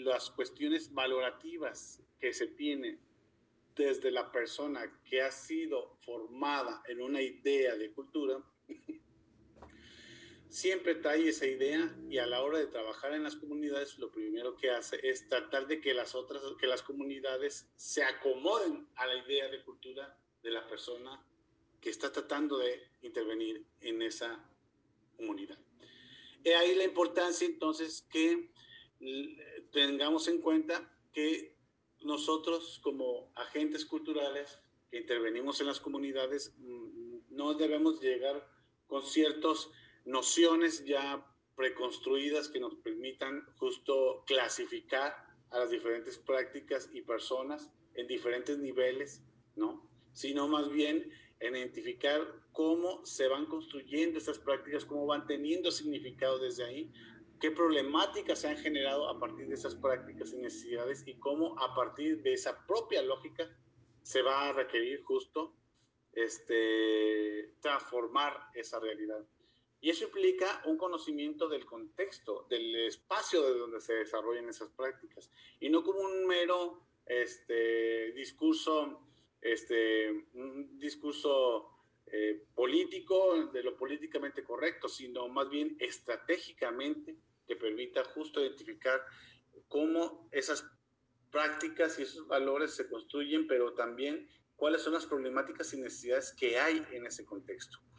las cuestiones valorativas que se tienen desde la persona que ha sido formada en una idea de cultura, siempre trae esa idea y a la hora de trabajar en las comunidades lo primero que hace es tratar de que las comunidades se acomoden a la idea de cultura de la persona que está tratando de intervenir en esa comunidad. He ahí la importancia entonces que tengamos en cuenta que nosotros como agentes culturales que intervenimos en las comunidades no debemos llegar con ciertas nociones ya preconstruidas que nos permitan justo clasificar a las diferentes prácticas y personas en diferentes niveles, ¿no? Sino más bien en identificar cómo se van construyendo estas prácticas, cómo van teniendo significado desde ahí, qué problemáticas se han generado a partir de esas prácticas y necesidades y cómo a partir de esa propia lógica se va a requerir justo transformar esa realidad. Y eso implica un conocimiento del contexto, del espacio de donde se desarrollan esas prácticas, y no como un mero discurso, un discurso político, de lo políticamente correcto, sino más bien estratégicamente que permita justo identificar cómo esas prácticas y esos valores se construyen, pero también cuáles son las problemáticas y necesidades que hay en ese contexto.